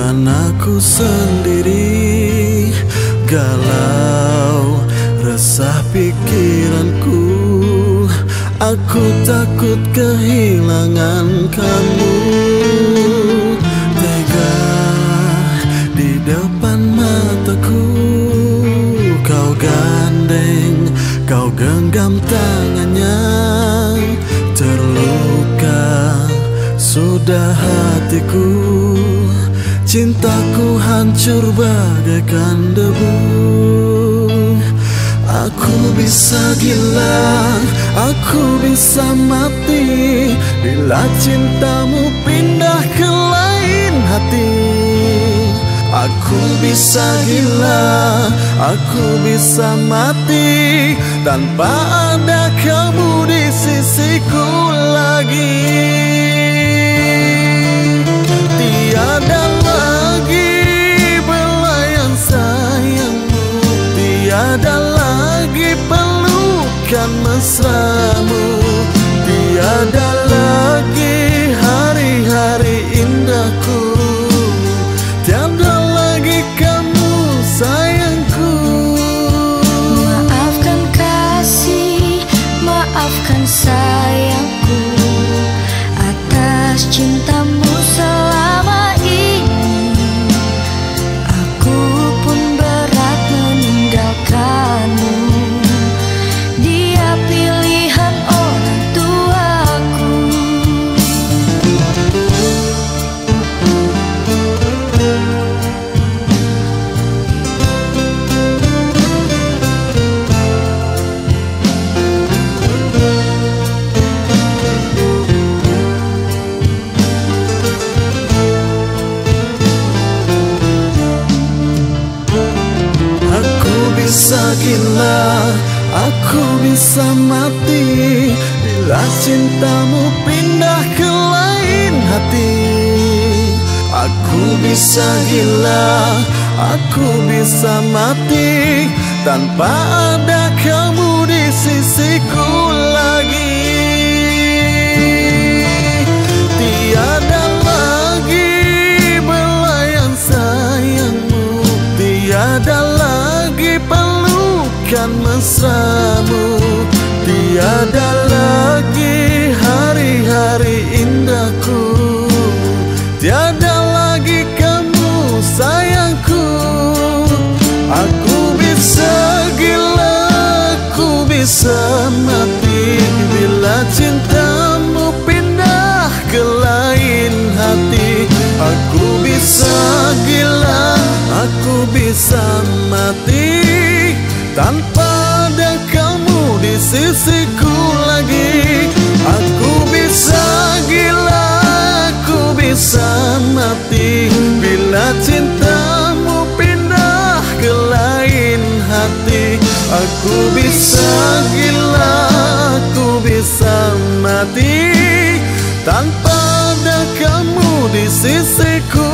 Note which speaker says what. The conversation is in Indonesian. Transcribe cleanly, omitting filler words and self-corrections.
Speaker 1: Bukan aku sendiri, galau resah pikiranku. Aku takut kehilangan kamu. Tega di depan mataku, kau gandeng, kau genggam tangannya. Terluka sudah hatiku, cintaku hancur bagaikan debu. Aku bisa gila, aku bisa mati bila cintamu pindah ke lain hati. Aku bisa gila, aku bisa mati tanpa ada kamu di sisiku lagi. Tiada lagi belayan sayangmu, tiada lagi pelukan mesramu, tiada lagi hari-hari indahku, tiada lagi kamu sayangku.
Speaker 2: Maafkan kasih, maafkan sayangku atas cintamu selama ini. Aku pun berat meninggalkanmu, dia pilihan orang tuaku.
Speaker 1: Bisa gila, aku bisa mati bila cintamu pindah ke lain hati. Aku bisa gila, aku bisa mati tanpa ada kamu di sisiku lagi. Tiada lagi belayan sayangmu, tiada lagi pelukan mesramu, tiada lagi hari-hari indahku, tiada lagi kamu sayangku. Aku bisa gila, aku bisa mati bila cintamu pindah ke lain hati. Aku bisa gila, aku bisa mati tanpa ada kamu di sisiku lagi. Aku bisa gila, aku bisa mati bila cintamu pindah ke lain hati. Aku bisa gila, aku bisa mati tanpa ada kamu di sisiku